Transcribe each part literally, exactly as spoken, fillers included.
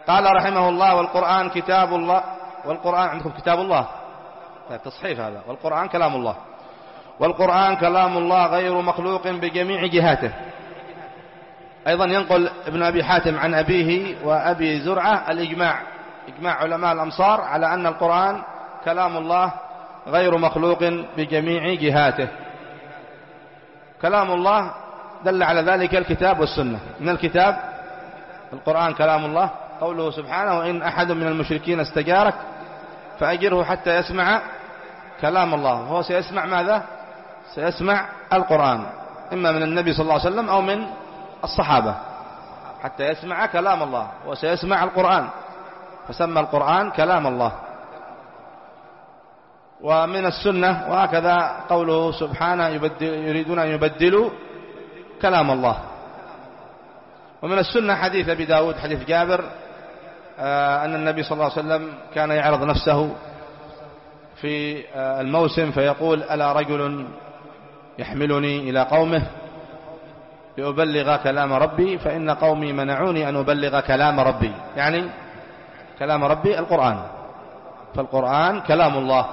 قال رحمه الله: والقرآن كتاب الله. والقرآن عندكم كتاب الله، تصحيف هذا. والقرآن كلام الله. والقرآن كلام الله غير مخلوق بجميع جهاته. أيضا ينقل ابن أبي حاتم عن أبيه وأبي زرعة الإجماع، إجماع علماء الأمصار على أن القرآن كلام الله غير مخلوق بجميع جهاته. كلام الله دل على ذلك الكتاب والسنة. من الكتاب القرآن كلام الله، قوله سبحانه: وإن أحد من المشركين استجارك فأجره حتى يسمع كلام الله. هو سيسمع ماذا؟ سيسمع القرآن، إما من النبي صلى الله عليه وسلم أو من الصحابة، حتى يسمع كلام الله، وسيسمع القرآن، فسمى القرآن كلام الله. ومن السنة وهكذا قوله سبحانه: يبدل يريدون أن يبدلوا كلام الله. ومن السنة حديث أبي داود، حديث جابر، أن النبي صلى الله عليه وسلم كان يعرض نفسه في الموسم فيقول: ألا رجل يحملني إلى قومه لأبلغ كلام ربي فإن قومي منعوني أن أبلغ كلام ربي، يعني كلام ربي القرآن. فالقرآن كلام الله.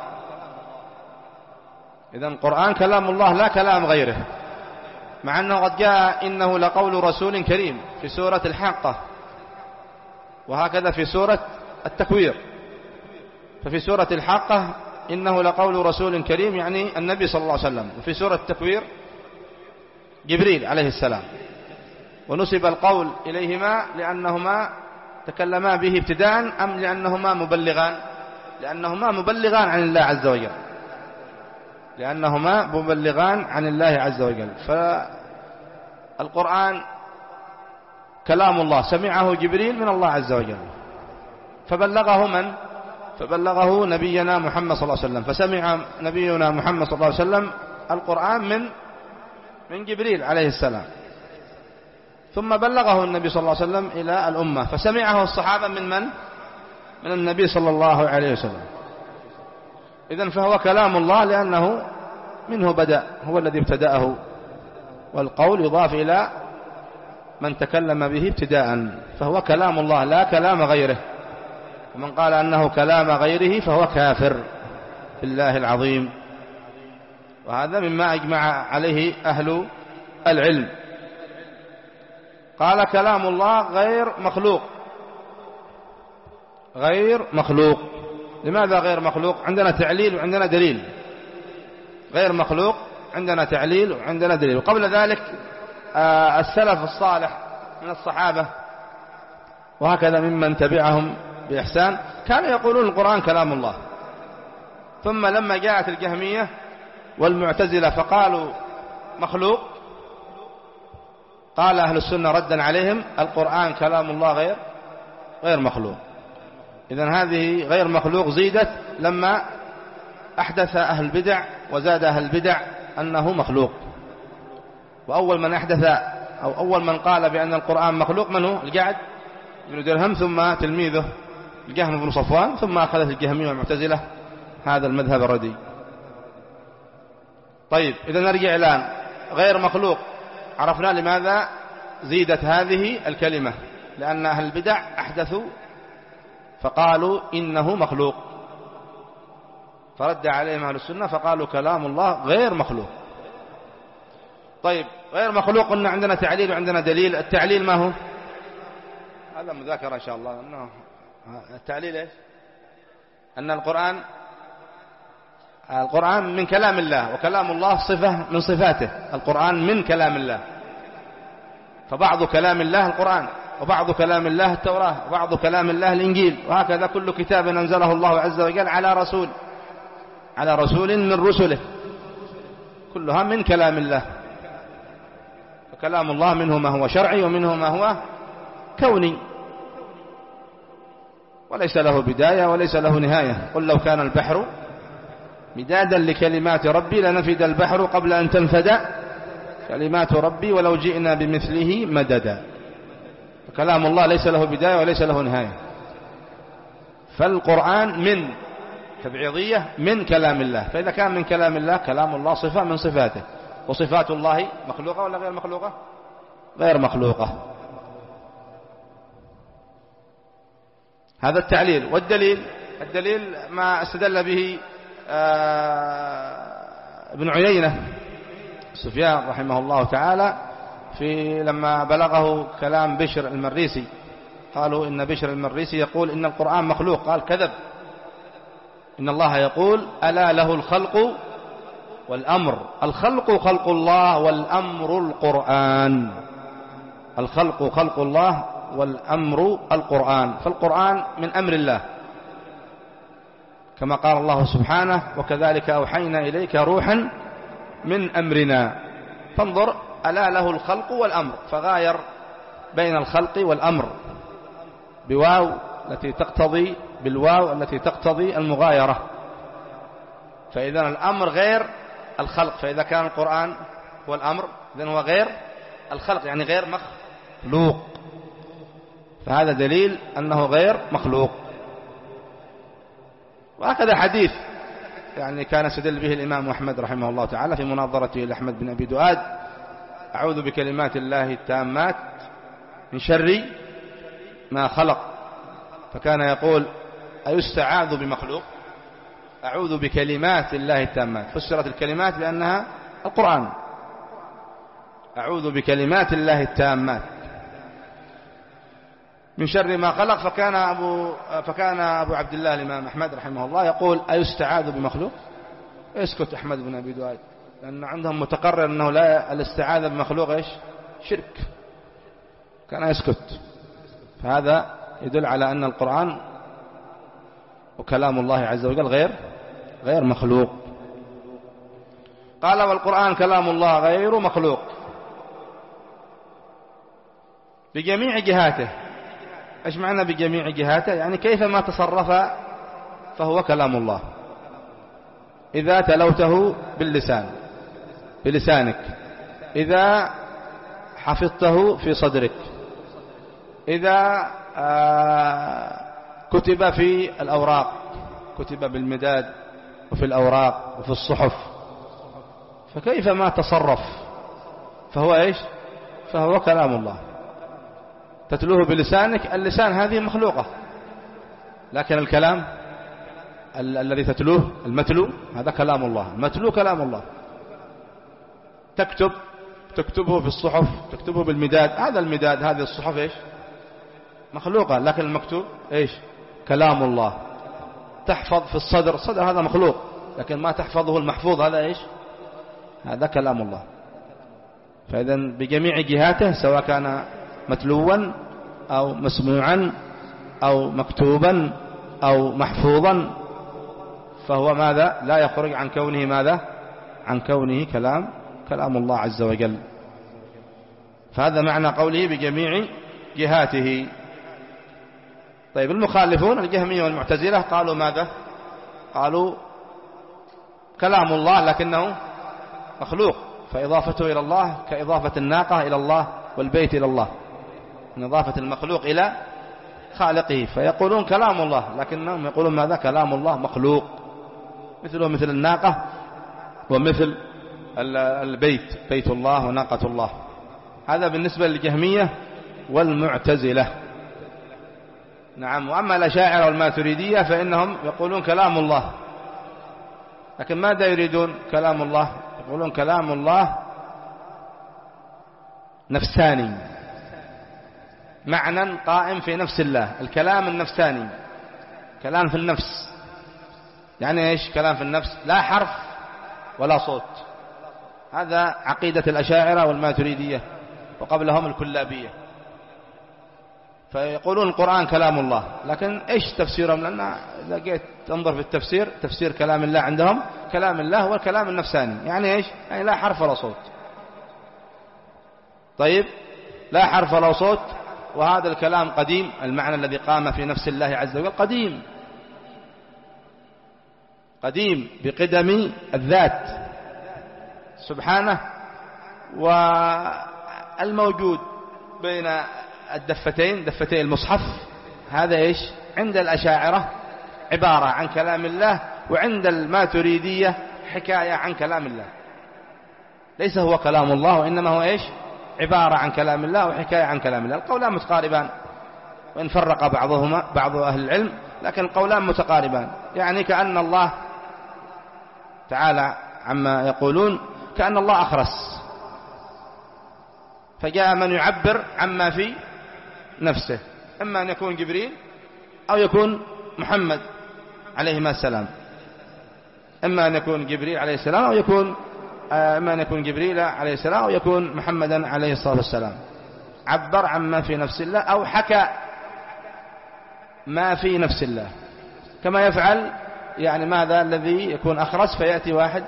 إذن القرآن كلام الله لا كلام غيره، مع أنه قد جاء: إنه لقول رسول كريم في سورة الحاقة، وهكذا في سورة التكوير. ففي سورة الحاقة إنه لقول رسول كريم، يعني النبي صلى الله عليه وسلم. وفي سورة التكوير جبريل عليه السلام. ونسب القول إليهما لأنهما تكلما به ابتداء، أم لأنهما مبلغان؟ لأنهما مبلغان عن الله عز وجل، لأنهما مبلغان عن الله عز وجل. فالقرآن كلام الله، سمعه جبريل من الله عز وجل، فبلغه من؟ فبلغه نبينا محمد صلى الله عليه وسلم. فسمع نبينا محمد صلى الله عليه وسلم القرآن من من جبريل عليه السلام، ثم بلغه النبي صلى الله عليه وسلم إلى الأمة، فسمعه الصحابة من من؟ من النبي صلى الله عليه وسلم. إذن فهو كلام الله لأنه منه بدأ، هو الذي ابتدأه، والقول يضاف إلى من تكلم به ابتداء، فهو كلام الله لا كلام غيره. ومن قال أنه كلام غيره فهو كافر بالله العظيم، وهذا مما أجمع عليه أهل العلم. قال: كلام الله غير مخلوق. غير مخلوق. لماذا غير مخلوق؟ عندنا تعليل وعندنا دليل. غير مخلوق عندنا تعليل وعندنا دليل. وقبل ذلك آه السلف الصالح من الصحابة وهكذا ممن تبعهم بإحسان كانوا يقولون القرآن كلام الله. ثم لما جاءت الجهمية والمعتزلة فقالوا مخلوق، قال أهل السنة ردا عليهم: القرآن كلام الله غير غير مخلوق. إذن هذه غير مخلوق زيدت لما أحدث أهل البدع، وزاد أهل البدع أنه مخلوق. وأول من أحدث أو أول من قال بأن القرآن مخلوق من هو؟ الجعد بن درهم، ثم تلميذه الجهم بن صفوان، ثم أخذت الجهمية والمعتزلة هذا المذهب الردي. طيب، إذا نرجع الآن. غير مخلوق عرفنا لماذا زيدت هذه الكلمة، لأن أهل البدع أحدثوا فقالوا إنه مخلوق، فرد عليهم أهل السنة فقالوا كلام الله غير مخلوق. طيب، غير مخلوق قلنا عندنا تعليل وعندنا دليل. التعليل ما هو؟ هذا مذاكرة إن شاء الله. أنه التعليل إيش؟ أن القرآن القرآن من كلام الله، وكلام الله صفة من صفاته. القرآن من كلام الله، فبعض كلام الله القرآن، وبعض كلام الله التوراة، وبعض كلام الله الإنجيل، وهكذا كل كتاب أنزله الله عز وجل على رسول على رسول من رسله، كلها من كلام الله. فكلام الله منه ما هو شرعي ومنه ما هو كوني، وليس له بداية وليس له نهاية. قل لو كان البحر مدادا لكلمات ربي لنفد البحر قبل أن تنفد كلمات ربي ولو جئنا بمثله مددا. فكلام الله ليس له بداية وليس له نهاية. فالقرآن من تبعيضية من كلام الله، فإذا كان من كلام الله كلام الله صفة من صفاته. وصفات الله مخلوقة ولا غير مخلوقة؟ غير مخلوقة. هذا التعليل. والدليل الدليل ما استدل به ابن عيينة سفيان رحمه الله تعالى في لما بلغه كلام بشر المريسي، قالوا إن بشر المريسي يقول إن القرآن مخلوق، قال كذب، إن الله يقول ألا له الخلق والأمر. الخلق خلق الله والأمر القرآن، الخلق خلق الله والأمر القرآن، فالقرآن من أمر الله كما قال الله سبحانه وكذلك أوحينا إليك روحا من أمرنا. فانظر ألا له الخلق والأمر، فغاير بين الخلق والأمر بواو التي تقتضي بالواو التي تقتضي المغايرة، فإذا الأمر غير الخلق، فإذا كان القرآن هو الأمر إذن هو غير الخلق، يعني غير مخلوق، فهذا دليل أنه غير مخلوق. وهكذا حديث يعني كان يستدل به الإمام أحمد رحمه الله تعالى في مناظرته لأحمد بن أبي دؤاد: أعوذ بكلمات الله التامات من شر ما خلق، فكان يقول أيستعاذ بمخلوق؟ أعوذ بكلمات الله التامات، فسرت الكلمات بأنها القرآن، أعوذ بكلمات الله التامات من شر ما خلق. فكان أبو, فكان أبو عبد الله الإمام أحمد رحمه الله يقول أيستعاذ بمخلوق؟ اسكت أحمد بن أبي دؤاد، لأن عندهم متقرر أنه لا الاستعاذة بمخلوق إيش؟ شرك، كان يسكت. فهذا يدل على أن القرآن وكلام الله عز وجل غير غير مخلوق. قال والقرآن كلام الله غير مخلوق بجميع جهاته. ايش معنى بجميع جهاته؟ يعني كيفما تصرف فهو كلام الله. إذا تلوته باللسان بلسانك، إذا حفظته في صدرك، إذا كتب في الأوراق، كتب بالمداد وفي الأوراق وفي الصحف، فكيفما تصرف فهو إيش؟ فهو كلام الله. تتلوه بلسانك، اللسان هذه مخلوقة، لكن الكلام ال الذي تتلوه المتلو هذا كلام الله، المتلو كلام الله. تكتب تكتبه في الصحف، تكتبه بالمداد، هذا المداد هذه الصحف إيش؟ مخلوقة، لكن المكتوب إيش؟ كلام الله. تحفظ في الصدر، الصدر هذا مخلوق، لكن ما تحفظه المحفوظ هذا إيش؟ هذا كلام الله. فإذا بجميع جهاته سواء كان متلوا أو مسموعا أو مكتوبا أو محفوظا فهو ماذا؟ لا يخرج عن كونه ماذا؟ عن كونه كلام كلام الله عز وجل. فهذا معنى قوله بجميع جهاته. طيب المخالفون الجهمية والمعتزلة قالوا ماذا؟ قالوا كلام الله لكنه مخلوق، فإضافته إلى الله كإضافة الناقة إلى الله والبيت إلى الله، من إضافة المخلوق إلى خالقه، فيقولون كلام الله لكنهم يقولون ماذا؟ كلام الله مخلوق، مثله مثل الناقة ومثل البيت، بيت الله وناقة الله. هذا بالنسبة للجهمية والمعتزلة. نعم. وأما الأشاعرة والماتريدية فإنهم يقولون كلام الله، لكن ماذا يريدون؟ كلام الله يقولون كلام الله نفساني، معنى قائم في نفس الله، الكلام النفساني، كلام في النفس. يعني إيش كلام في النفس؟ لا حرف ولا صوت. هذا عقيدة الأشاعرة والماتريدية وقبلهم الكلابية. فيقولون القرآن كلام الله، لكن إيش تفسيرهم؟ لأن إذا جيت تنظر في التفسير، تفسير كلام الله عندهم كلام الله هو الكلام النفساني. يعني إيش؟ يعني لا حرف ولا صوت. طيب لا حرف ولا صوت، وهذا الكلام قديم، المعنى الذي قام في نفس الله عز وجل قديم، قديم بقدم الذات سبحانه. والموجود بين الدفتين، دفتي المصحف، هذا إيش؟ عند الأشاعرة عبارة عن كلام الله، وعند الماتريدية حكاية عن كلام الله، ليس هو كلام الله، وإنما هو إيش؟ عبارة عن كلام الله وحكاية عن كلام الله. القولان متقاربان، وإن فرق بعضهما بعض أهل العلم، لكن القولان متقاربان. يعني كأن الله تعالى عما يقولون كأن الله أخرس، فجاء من يعبر عما في نفسه، إما أن يكون جبريل أو يكون محمد عليهما السلام، إما أن يكون جبريل عليه السلام أو يكون إما أن يكون جبريل عليه السلام أو يكون محمدا عليه الصلاة والسلام. عبر عما في نفس الله أو حكى ما في نفس الله، كما يفعل يعني ماذا الذي يكون أخرس فيأتي واحد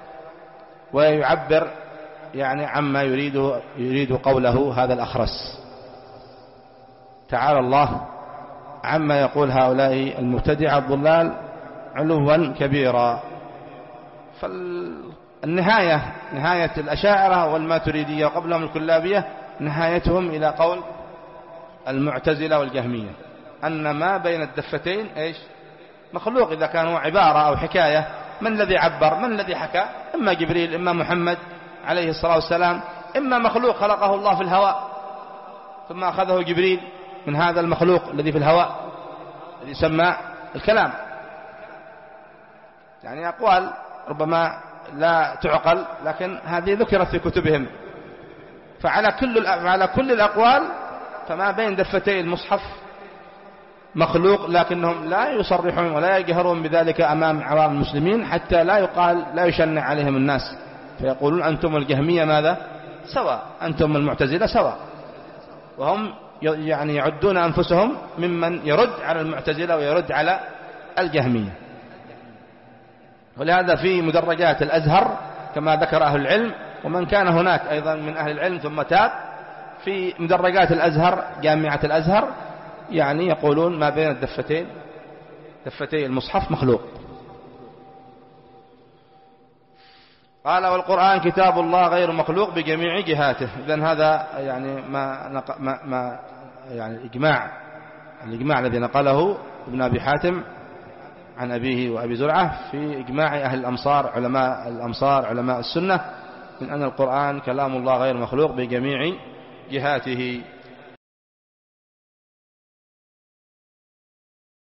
ويعبر يعني عما يريد يريد قوله هذا الأخرس. تعالى الله عما يقول هؤلاء المبتدعة الضلال علوا كبيرا. فالنهاية نهاية الأشاعرة والماتريدية وقبلهم الكلابية نهايتهم إلى قول المعتزلة والجهمية أن ما بين الدفتين إيش مخلوق، إذا كان هو عبارة أو حكاية. من الذي عبر؟ من الذي حكى؟ إما جبريل، إما محمد عليه الصلاة والسلام، إما مخلوق خلقه الله في الهواء ثم أخذه جبريل من هذا المخلوق الذي في الهواء الذي يسمى الكلام. يعني أقوال ربما لا تعقل، لكن هذه ذكرت في كتبهم. فعلى كل على كل الأقوال فما بين دفتي المصحف مخلوق، لكنهم لا يصرحون ولا يجهرون بذلك أمام عوام المسلمين حتى لا يقال لا يشنع عليهم الناس، فيقولون أنتم الجهمية ماذا سواء، أنتم المعتزلة سواء، وهم يعني يعدون أنفسهم ممن يرد على المعتزلة ويرد على الجهمية. ولهذا في مدرجات الأزهر كما ذكر أهل العلم، ومن كان هناك أيضا من أهل العلم ثم تاب، في مدرجات الأزهر جامعة الأزهر يعني يقولون ما بين الدفتين دفتي المصحف مخلوق. قال والقرآن كتاب الله غير مخلوق بجميع جهاته. إذن هذا يعني ما, نق... ما... ما يعني الإجماع الإجماع الذي نقله ابن أبي حاتم عن أبيه وأبي زرعة في إجماع أهل الأمصار علماء الأمصار علماء السنة من أن القرآن كلام الله غير مخلوق بجميع جهاته.